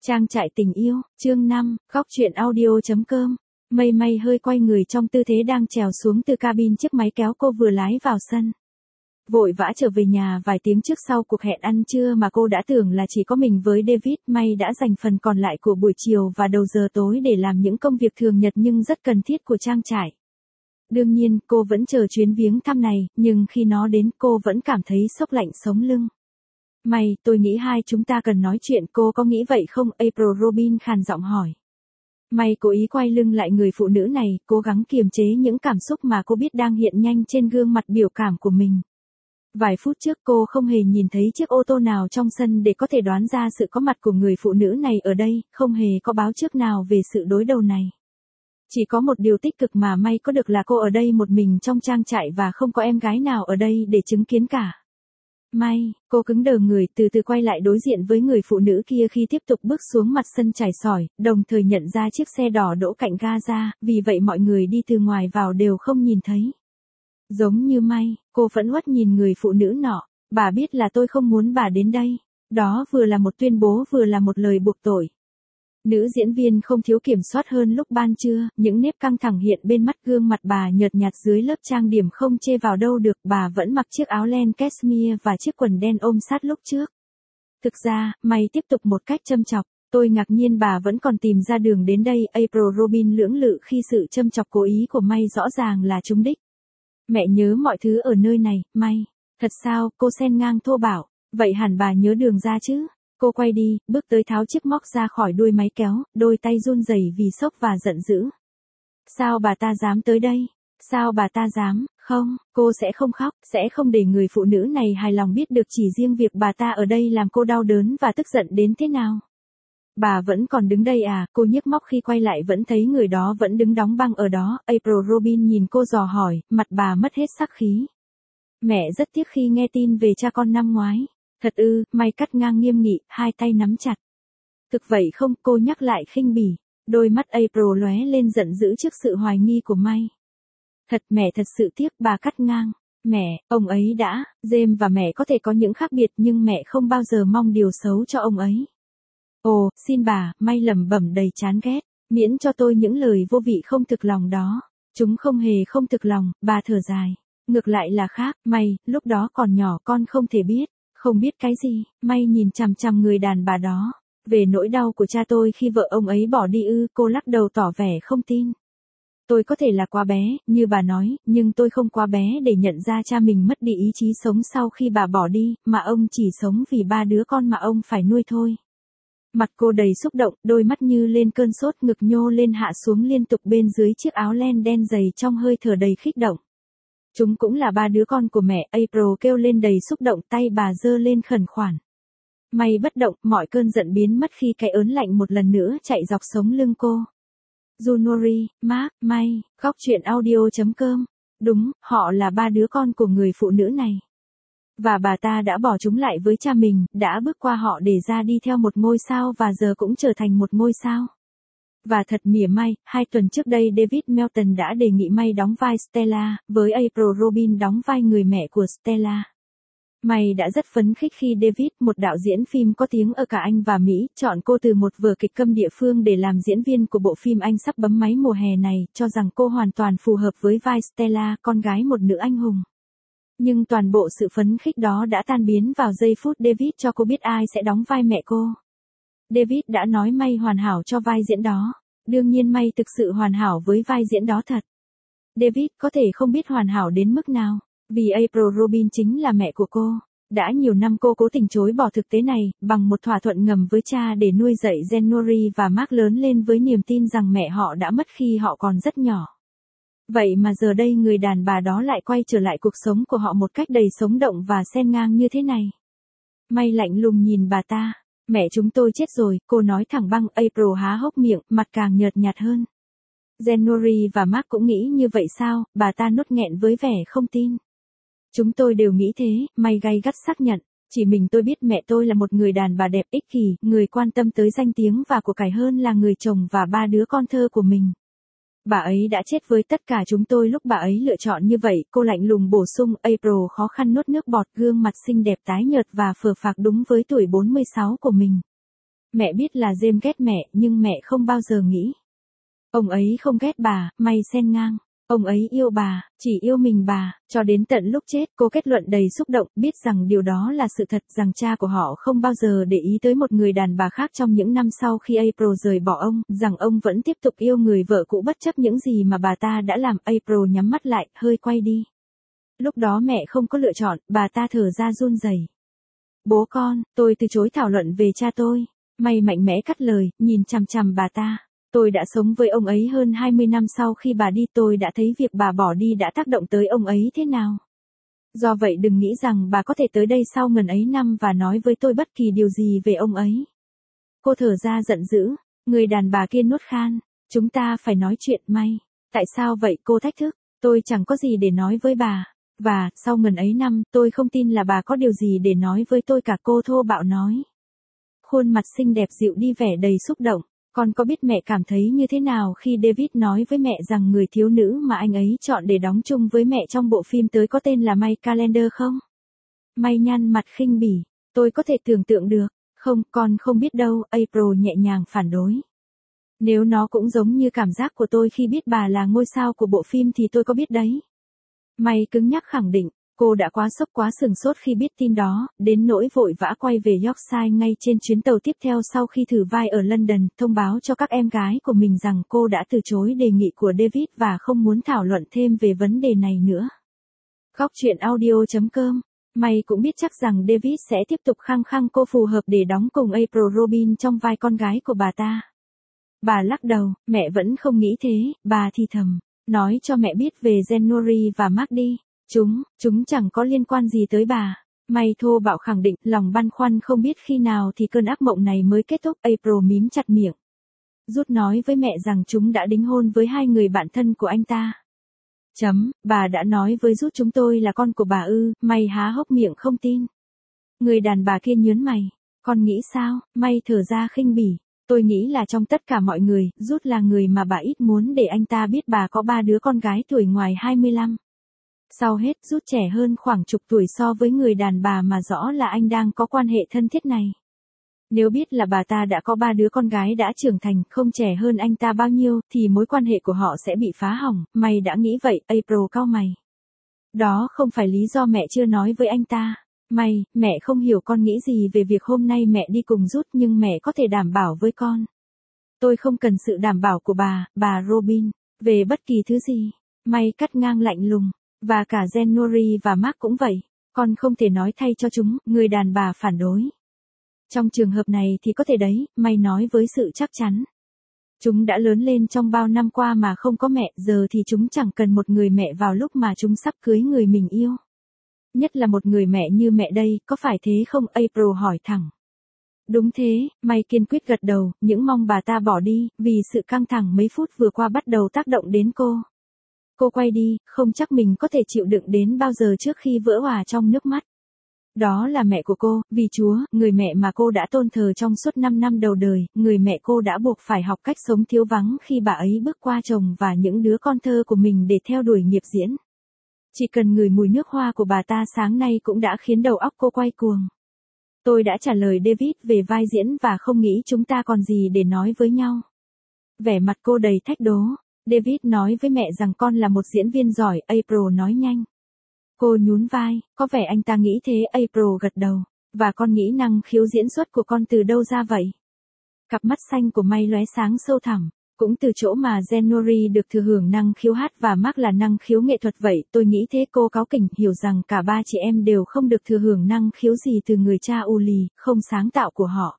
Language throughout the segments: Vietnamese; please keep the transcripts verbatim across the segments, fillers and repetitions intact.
Trang trại tình yêu, chương năm, góc truyện audio.com. Mây May hơi quay người trong tư thế đang trèo xuống từ cabin chiếc máy kéo cô vừa lái vào sân. Vội vã trở về nhà vài tiếng trước sau cuộc hẹn ăn trưa mà cô đã tưởng là chỉ có mình với David. May đã dành phần còn lại của buổi chiều và đầu giờ tối để làm những công việc thường nhật nhưng rất cần thiết của trang trại. Đương nhiên, cô vẫn chờ chuyến viếng thăm này, nhưng khi nó đến cô vẫn cảm thấy xốc lạnh sống lưng. May, tôi nghĩ hai chúng ta cần nói chuyện, cô có nghĩ vậy không? April Robin khàn giọng hỏi. May cố ý quay lưng lại người phụ nữ này, cố gắng kiềm chế những cảm xúc mà cô biết đang hiện nhanh trên gương mặt biểu cảm của mình. Vài phút trước cô không hề nhìn thấy chiếc ô tô nào trong sân để có thể đoán ra sự có mặt của người phụ nữ này ở đây, không hề có báo trước nào về sự đối đầu này. Chỉ có một điều tích cực mà May có được là cô ở đây một mình trong trang trại và không có em gái nào ở đây để chứng kiến cả. May, cô cứng đờ người từ từ quay lại đối diện với người phụ nữ kia khi tiếp tục bước xuống mặt sân trải sỏi, đồng thời nhận ra chiếc xe đỏ đỗ cạnh ga-ra, vì vậy mọi người đi từ ngoài vào đều không nhìn thấy. Giống như May, cô phẫn uất nhìn người phụ nữ nọ, bà biết là tôi không muốn bà đến đây. Đó vừa là một tuyên bố vừa là một lời buộc tội. Nữ diễn viên không thiếu kiểm soát hơn lúc ban trưa, những nếp căng thẳng hiện bên mắt, gương mặt bà nhợt nhạt dưới lớp trang điểm không chê vào đâu được, bà vẫn mặc chiếc áo len cashmere và chiếc quần đen ôm sát lúc trước. Thực ra, May tiếp tục một cách châm chọc, tôi ngạc nhiên bà vẫn còn tìm ra đường đến đây. April Robin lưỡng lự khi sự châm chọc cố ý của May rõ ràng là trúng đích. Mẹ nhớ mọi thứ ở nơi này, May. Thật sao? Cô xen ngang thô bạo, vậy hẳn bà nhớ đường ra chứ? Cô quay đi, bước tới tháo chiếc móc ra khỏi đuôi máy kéo, đôi tay run rẩy vì sốc và giận dữ. Sao bà ta dám tới đây? Sao bà ta dám? Không, cô sẽ không khóc, sẽ không để người phụ nữ này hài lòng biết được chỉ riêng việc bà ta ở đây làm cô đau đớn và tức giận đến thế nào. Bà vẫn còn đứng đây à? Cô nhếch móc khi quay lại vẫn thấy người đó vẫn đứng đóng băng ở đó. April Robin nhìn cô dò hỏi, mặt bà mất hết sắc khí. Mẹ rất tiếc khi nghe tin về cha con năm ngoái. Thật ư? May cắt ngang nghiêm nghị, hai tay nắm chặt. Thực vậy không? Cô nhắc lại khinh bỉ. Đôi mắt April lóe lên giận dữ trước sự hoài nghi của May. Thật, mẹ thật sự tiếc, bà cắt ngang. Mẹ, ông ấy đã, James và mẹ có thể có những khác biệt nhưng mẹ không bao giờ mong điều xấu cho ông ấy. Ồ, xin bà, May lẩm bẩm đầy chán ghét, miễn cho tôi những lời vô vị không thực lòng đó. Chúng không hề không thực lòng, bà thở dài. Ngược lại là khác, May, lúc đó còn nhỏ con không thể biết. Không biết cái gì, May nhìn chằm chằm người đàn bà đó. Về nỗi đau của cha tôi khi vợ ông ấy bỏ đi ư? Cô lắc đầu tỏ vẻ không tin. Tôi có thể là quá bé, như bà nói, nhưng tôi không quá bé để nhận ra cha mình mất đi ý chí sống sau khi bà bỏ đi, mà ông chỉ sống vì ba đứa con mà ông phải nuôi thôi. Mặt cô đầy xúc động, đôi mắt như lên cơn sốt, ngực nhô lên hạ xuống liên tục bên dưới chiếc áo len đen dày trong hơi thở đầy khích động. Chúng cũng là ba đứa con của mẹ, April kêu lên đầy xúc động, tay bà giơ lên khẩn khoản. May bất động, mọi cơn giận biến mất khi cái ớn lạnh một lần nữa chạy dọc sống lưng cô. Junori, Mark, May, góc truyện audio.com. Đúng, họ là ba đứa con của người phụ nữ này. Và bà ta đã bỏ chúng lại với cha mình, đã bước qua họ để ra đi theo một ngôi sao và giờ cũng trở thành một ngôi sao. Và thật mỉa mai, hai tuần trước đây David Melton đã đề nghị May đóng vai Stella, với April Robin đóng vai người mẹ của Stella. May đã rất phấn khích khi David, một đạo diễn phim có tiếng ở cả Anh và Mỹ, chọn cô từ một vở kịch câm địa phương để làm diễn viên của bộ phim Anh sắp bấm máy mùa hè này, cho rằng cô hoàn toàn phù hợp với vai Stella, con gái một nữ anh hùng. Nhưng toàn bộ sự phấn khích đó đã tan biến vào giây phút David cho cô biết ai sẽ đóng vai mẹ cô. David đã nói May hoàn hảo cho vai diễn đó. Đương nhiên May thực sự hoàn hảo với vai diễn đó thật. David có thể không biết hoàn hảo đến mức nào, vì April Robin chính là mẹ của cô. Đã nhiều năm cô cố tình chối bỏ thực tế này, bằng một thỏa thuận ngầm với cha để nuôi dạy January và Mark lớn lên với niềm tin rằng mẹ họ đã mất khi họ còn rất nhỏ. Vậy mà giờ đây người đàn bà đó lại quay trở lại cuộc sống của họ một cách đầy sống động và xen ngang như thế này. May lạnh lùng nhìn bà ta. Mẹ chúng tôi chết rồi, cô nói thẳng băng. April há hốc miệng, mặt càng nhợt nhạt hơn. January và Mark cũng nghĩ như vậy sao? Bà ta nuốt nghẹn với vẻ không tin. Chúng tôi đều nghĩ thế, May gay gắt xác nhận. Chỉ mình tôi biết mẹ tôi là một người đàn bà đẹp ích kỷ, người quan tâm tới danh tiếng và của cải hơn là người chồng và ba đứa con thơ của mình. Bà ấy đã chết với tất cả chúng tôi lúc bà ấy lựa chọn như vậy, cô lạnh lùng bổ sung. April khó khăn nuốt nước bọt, gương mặt xinh đẹp tái nhợt và phờ phạc đúng với tuổi bốn mươi sáu của mình. Mẹ biết là James ghét mẹ, nhưng mẹ không bao giờ nghĩ. Ông ấy không ghét bà, May xen ngang. Ông ấy yêu bà, chỉ yêu mình bà, cho đến tận lúc chết. Cô kết luận đầy xúc động, biết rằng điều đó là sự thật, rằng cha của họ không bao giờ để ý tới một người đàn bà khác trong những năm sau khi April rời bỏ ông, rằng ông vẫn tiếp tục yêu người vợ cũ bất chấp những gì mà bà ta đã làm. April nhắm mắt lại, hơi quay đi. Lúc đó mẹ không có lựa chọn, bà ta thở ra run rẩy. Bố con, tôi từ chối thảo luận về cha tôi. May mạnh mẽ cắt lời, nhìn chằm chằm bà ta. Tôi đã sống với ông ấy hơn hai mươi năm sau khi bà đi, tôi đã thấy việc bà bỏ đi đã tác động tới ông ấy thế nào. Do vậy đừng nghĩ rằng bà có thể tới đây sau ngần ấy năm và nói với tôi bất kỳ điều gì về ông ấy. Cô thở ra giận dữ, người đàn bà kia nuốt khan. Chúng ta phải nói chuyện, May. Tại sao vậy, cô thách thức. Tôi chẳng có gì để nói với bà. Và, sau ngần ấy năm, tôi không tin là bà có điều gì để nói với tôi cả, cô thô bạo nói. Khuôn mặt xinh đẹp dịu đi vẻ đầy xúc động. Con có biết mẹ cảm thấy như thế nào khi David nói với mẹ rằng người thiếu nữ mà anh ấy chọn để đóng chung với mẹ trong bộ phim tới có tên là May Calendar không? May nhăn mặt khinh bỉ. Tôi có thể tưởng tượng được. Không, con không biết đâu, April nhẹ nhàng phản đối. Nếu nó cũng giống như cảm giác của tôi khi biết bà là ngôi sao của bộ phim thì tôi có biết đấy. May cứng nhắc khẳng định. Cô đã quá sốc, quá sửng sốt khi biết tin đó, đến nỗi vội vã quay về Yorkshire ngay trên chuyến tàu tiếp theo sau khi thử vai ở London, thông báo cho các em gái của mình rằng cô đã từ chối đề nghị của David và không muốn thảo luận thêm về vấn đề này nữa. Góc truyện audio chấm com. May cũng biết chắc rằng David sẽ tiếp tục khăng khăng cô phù hợp để đóng cùng April Robin trong vai con gái của bà ta. Bà lắc đầu, mẹ vẫn không nghĩ thế, bà thì thầm. Nói cho mẹ biết về January và Mark đi. Chúng, chúng chẳng có liên quan gì tới bà. May thô bạo khẳng định, lòng băn khoăn không biết khi nào thì cơn ác mộng này mới kết thúc. April mím chặt miệng. Rút nói với mẹ rằng chúng đã đính hôn với hai người bạn thân của anh ta. Chấm, bà đã nói với Rút chúng tôi là con của bà ư, May há hốc miệng không tin. Người đàn bà kia nhớn mày. Con nghĩ sao? May thở ra khinh bỉ. Tôi nghĩ là trong tất cả mọi người, Rút là người mà bà ít muốn để anh ta biết bà có ba đứa con gái tuổi ngoài hai mươi lăm. Sau hết, Rút trẻ hơn khoảng chục tuổi so với người đàn bà mà rõ là anh đang có quan hệ thân thiết này. Nếu biết là bà ta đã có ba đứa con gái đã trưởng thành, không trẻ hơn anh ta bao nhiêu, thì mối quan hệ của họ sẽ bị phá hỏng. Mày đã nghĩ vậy, April cau mày. Đó không phải lý do mẹ chưa nói với anh ta. Mày, mẹ không hiểu con nghĩ gì về việc hôm nay mẹ đi cùng Rút, nhưng mẹ có thể đảm bảo với con. Tôi không cần sự đảm bảo của bà, bà Robin, về bất kỳ thứ gì. May cắt ngang lạnh lùng. Và cả January và Mark cũng vậy. Con không thể nói thay cho chúng, người đàn bà phản đối. Trong trường hợp này thì có thể đấy, May nói với sự chắc chắn. Chúng đã lớn lên trong bao năm qua mà không có mẹ, giờ thì chúng chẳng cần một người mẹ vào lúc mà chúng sắp cưới người mình yêu. Nhất là một người mẹ như mẹ đây, có phải thế không? April hỏi thẳng. Đúng thế, May kiên quyết gật đầu, những mong bà ta bỏ đi, vì sự căng thẳng mấy phút vừa qua bắt đầu tác động đến cô. Cô quay đi, không chắc mình có thể chịu đựng đến bao giờ trước khi vỡ òa trong nước mắt. Đó là mẹ của cô, vì Chúa, người mẹ mà cô đã tôn thờ trong suốt năm năm đầu đời, người mẹ cô đã buộc phải học cách sống thiếu vắng khi bà ấy bước qua chồng và những đứa con thơ của mình để theo đuổi nghiệp diễn. Chỉ cần ngửi mùi nước hoa của bà ta sáng nay cũng đã khiến đầu óc cô quay cuồng. Tôi đã trả lời David về vai diễn và không nghĩ chúng ta còn gì để nói với nhau. Vẻ mặt cô đầy thách đố. David nói với mẹ rằng con là một diễn viên giỏi, April nói nhanh. Cô nhún vai, có vẻ anh ta nghĩ thế, April gật đầu. Và con nghĩ năng khiếu diễn xuất của con từ đâu ra vậy? Cặp mắt xanh của May lóe sáng sâu thẳm. Cũng từ chỗ mà January được thừa hưởng năng khiếu hát và Mark là năng khiếu nghệ thuật vậy, tôi nghĩ thế. Cô cáu kỉnh, hiểu rằng cả ba chị em đều không được thừa hưởng năng khiếu gì từ người cha u lì, không sáng tạo của họ.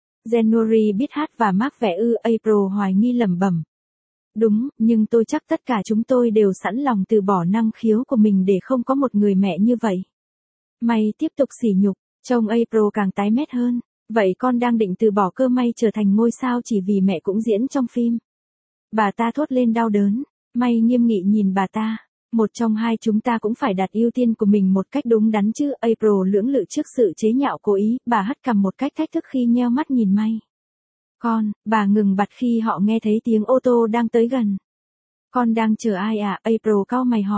January biết hát và Mark vẽ ư? April hoài nghi lẩm bẩm. Đúng, nhưng tôi chắc tất cả chúng tôi đều sẵn lòng từ bỏ năng khiếu của mình để không có một người mẹ như vậy. May tiếp tục sỉ nhục, trông April càng tái mét hơn. Vậy con đang định từ bỏ cơ May trở thành ngôi sao chỉ vì mẹ cũng diễn trong phim? Bà ta thốt lên đau đớn. May nghiêm nghị nhìn bà ta. Một trong hai chúng ta cũng phải đặt ưu tiên của mình một cách đúng đắn chứ. April lưỡng lự trước sự chế nhạo cố ý, bà hất cằm một cách thách thức khi nheo mắt nhìn May. Con, bà ngừng bặt khi họ nghe thấy tiếng ô tô đang tới gần. Con đang chờ ai à? April cau mày hỏi.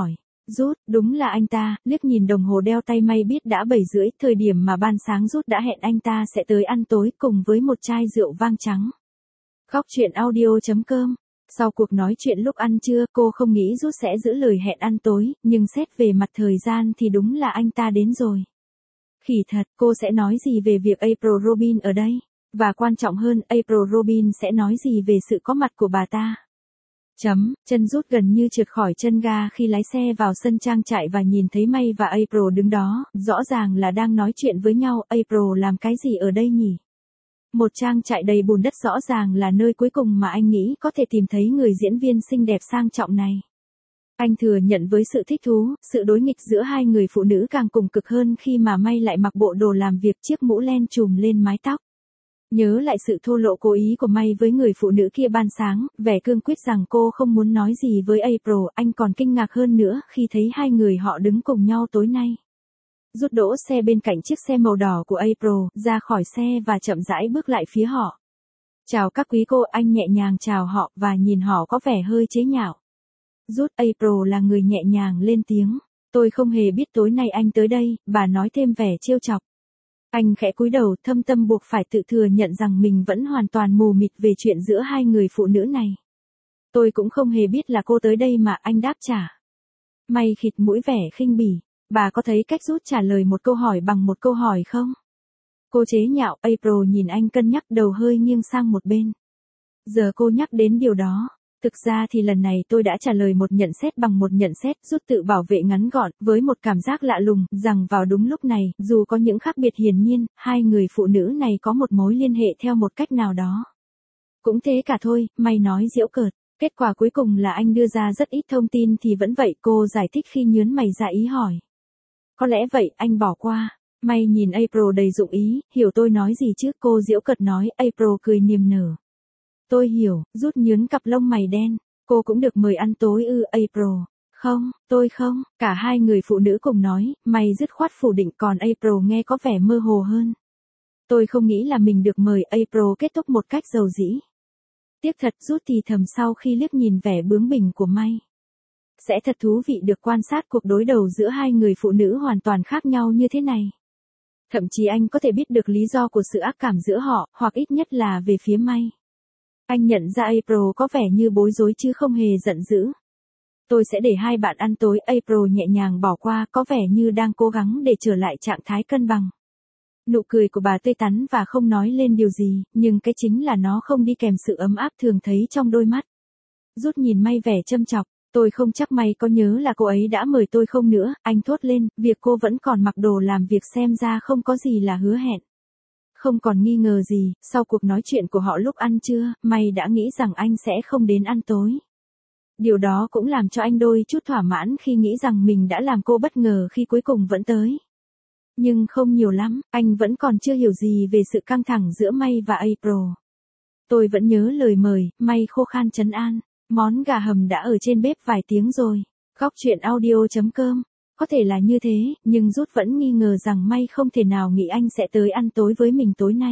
Rút, đúng là anh ta, liếc nhìn đồng hồ đeo tay May biết đã bảy rưỡi, thời điểm mà ban sáng Rút đã hẹn anh ta sẽ tới ăn tối cùng với một chai rượu vang trắng. Góc truyện audio.com. Sau cuộc nói chuyện lúc ăn trưa, cô không nghĩ Rút sẽ giữ lời hẹn ăn tối, nhưng xét về mặt thời gian thì đúng là anh ta đến rồi. Khỉ thật, cô sẽ nói gì về việc April Robin ở đây? Và quan trọng hơn, April Robin sẽ nói gì về sự có mặt của bà ta? Chấm, chân Rút gần như trượt khỏi chân ga khi lái xe vào sân trang trại và nhìn thấy May và April đứng đó, rõ ràng là đang nói chuyện với nhau. April làm cái gì ở đây nhỉ? Một trang trại đầy bùn đất rõ ràng là nơi cuối cùng mà anh nghĩ có thể tìm thấy người diễn viên xinh đẹp sang trọng này. Anh thừa nhận với sự thích thú, sự đối nghịch giữa hai người phụ nữ càng cùng cực hơn khi mà May lại mặc bộ đồ làm việc, chiếc mũ len trùm lên mái tóc. Nhớ lại sự thô lộ cố ý của May với người phụ nữ kia ban sáng, vẻ cương quyết rằng cô không muốn nói gì với April, anh còn kinh ngạc hơn nữa khi thấy hai người họ đứng cùng nhau tối nay. Rút đỗ xe bên cạnh chiếc xe màu đỏ của April, ra khỏi xe và chậm rãi bước lại phía họ. Chào các quý cô, anh nhẹ nhàng chào họ và nhìn họ có vẻ hơi chế nhạo. Rút, April là người nhẹ nhàng lên tiếng. Tôi không hề biết tối nay anh tới đây, bà nói thêm vẻ trêu chọc. Anh khẽ cúi đầu, thâm tâm buộc phải tự thừa nhận rằng mình vẫn hoàn toàn mù mịt về chuyện giữa hai người phụ nữ này. Tôi cũng không hề biết là cô tới đây mà, anh đáp trả. May khịt mũi vẻ khinh bỉ. Bà có thấy cách Rút trả lời một câu hỏi bằng một câu hỏi không? Cô chế nhạo. April nhìn anh cân nhắc, đầu hơi nghiêng sang một bên. Giờ cô nhắc đến điều đó. Thực ra thì lần này tôi đã trả lời một nhận xét bằng một nhận xét. Rút tự bảo vệ ngắn gọn, với một cảm giác lạ lùng, rằng vào đúng lúc này, dù có những khác biệt hiển nhiên, hai người phụ nữ này có một mối liên hệ theo một cách nào đó. Cũng thế cả thôi, May nói giễu cợt. Kết quả cuối cùng là anh đưa ra rất ít thông tin thì vẫn vậy, cô giải thích khi nhớn mày ra ý hỏi. Có lẽ vậy, anh bỏ qua. May nhìn April đầy dụng ý, hiểu tôi nói gì chứ, cô giễu cợt nói. April cười niềm nở. Tôi hiểu. Rút nhướng cặp lông mày đen. Cô cũng được mời ăn tối ư? April. Không, tôi không. Cả hai người phụ nữ cùng nói, May dứt khoát phủ định, còn April nghe có vẻ mơ hồ hơn. Tôi không nghĩ là mình được mời. April kết thúc một cách dầu dĩ. Tiếc thật. Rút thì thầm sau khi liếc nhìn vẻ bướng bỉnh của May. Sẽ thật thú vị được quan sát cuộc đối đầu giữa hai người phụ nữ hoàn toàn khác nhau như thế này. Thậm chí anh có thể biết được lý do của sự ác cảm giữa họ, hoặc ít nhất là về phía May. Anh nhận ra April có vẻ như bối rối chứ không hề giận dữ. Tôi sẽ để hai bạn ăn tối. April nhẹ nhàng bỏ qua, có vẻ như đang cố gắng để trở lại trạng thái cân bằng. Nụ cười của bà tươi tắn và không nói lên điều gì, nhưng cái chính là nó không đi kèm sự ấm áp thường thấy trong đôi mắt. Rút nhìn May vẻ châm chọc. Tôi không chắc May có nhớ là cô ấy đã mời tôi không nữa, anh thốt lên, việc cô vẫn còn mặc đồ làm việc xem ra không có gì là hứa hẹn. Không còn nghi ngờ gì, sau cuộc nói chuyện của họ lúc ăn trưa, May đã nghĩ rằng anh sẽ không đến ăn tối. Điều đó cũng làm cho anh đôi chút thỏa mãn khi nghĩ rằng mình đã làm cô bất ngờ khi cuối cùng vẫn tới. Nhưng không nhiều lắm, anh vẫn còn chưa hiểu gì về sự căng thẳng giữa May và April. Tôi vẫn nhớ lời mời, May khô khan trấn an. Món gà hầm đã ở trên bếp vài tiếng rồi. Góc truyện audio.com. Có thể là như thế, nhưng Rút vẫn nghi ngờ rằng May không thể nào nghĩ anh sẽ tới ăn tối với mình tối nay.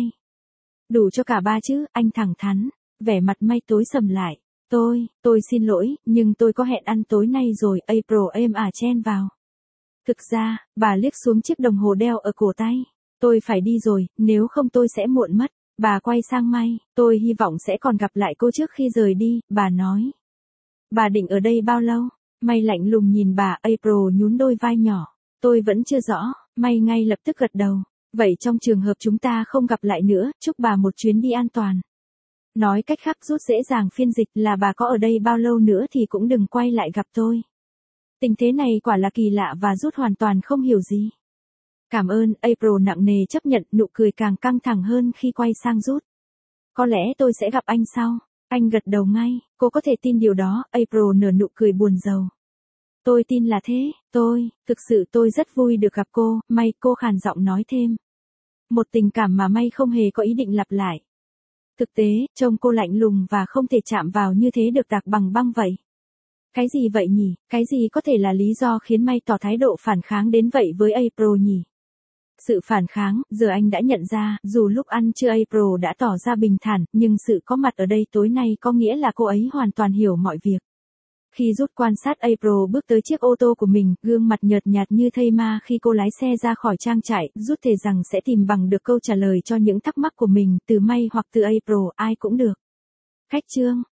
Đủ cho cả ba chứ, anh thẳng thắn. Vẻ mặt May tối sầm lại. Tôi, tôi xin lỗi, nhưng tôi có hẹn ăn tối nay rồi. April êm ả chen vào. Thực ra, bà liếc xuống chiếc đồng hồ đeo ở cổ tay. Tôi phải đi rồi, nếu không tôi sẽ muộn mất. Bà quay sang May, tôi hy vọng sẽ còn gặp lại cô trước khi rời đi, bà nói. Bà định ở đây bao lâu? May lạnh lùng nhìn bà. April nhún đôi vai nhỏ. Tôi vẫn chưa rõ. May ngay lập tức gật đầu. Vậy trong trường hợp chúng ta không gặp lại nữa, chúc bà một chuyến đi an toàn. Nói cách khác, Rút dễ dàng phiên dịch là bà có ở đây bao lâu nữa thì cũng đừng quay lại gặp tôi. Tình thế này quả là kỳ lạ và Rút hoàn toàn không hiểu gì. Cảm ơn. April nặng nề chấp nhận, nụ cười càng căng thẳng hơn khi quay sang Rút. Có lẽ tôi sẽ gặp anh sau. Anh gật đầu ngay. Cô có thể tin điều đó. April nở nụ cười buồn rầu. Tôi tin là thế. Tôi, thực sự tôi rất vui được gặp cô. May, cô khàn giọng nói thêm. Một tình cảm mà May không hề có ý định lặp lại. Thực tế, trông cô lạnh lùng và không thể chạm vào như thế được tạc bằng băng vậy. Cái gì vậy nhỉ? Cái gì có thể là lý do khiến May tỏ thái độ phản kháng đến vậy với April nhỉ? Sự phản kháng, giờ anh đã nhận ra, dù lúc ăn trưa April đã tỏ ra bình thản, nhưng sự có mặt ở đây tối nay có nghĩa là cô ấy hoàn toàn hiểu mọi việc. Khi rút quan sát April bước tới chiếc ô tô của mình, gương mặt nhợt nhạt như thây ma khi cô lái xe ra khỏi trang trại, rút thề rằng sẽ tìm bằng được câu trả lời cho những thắc mắc của mình, từ May hoặc từ April, ai cũng được. Khách trương.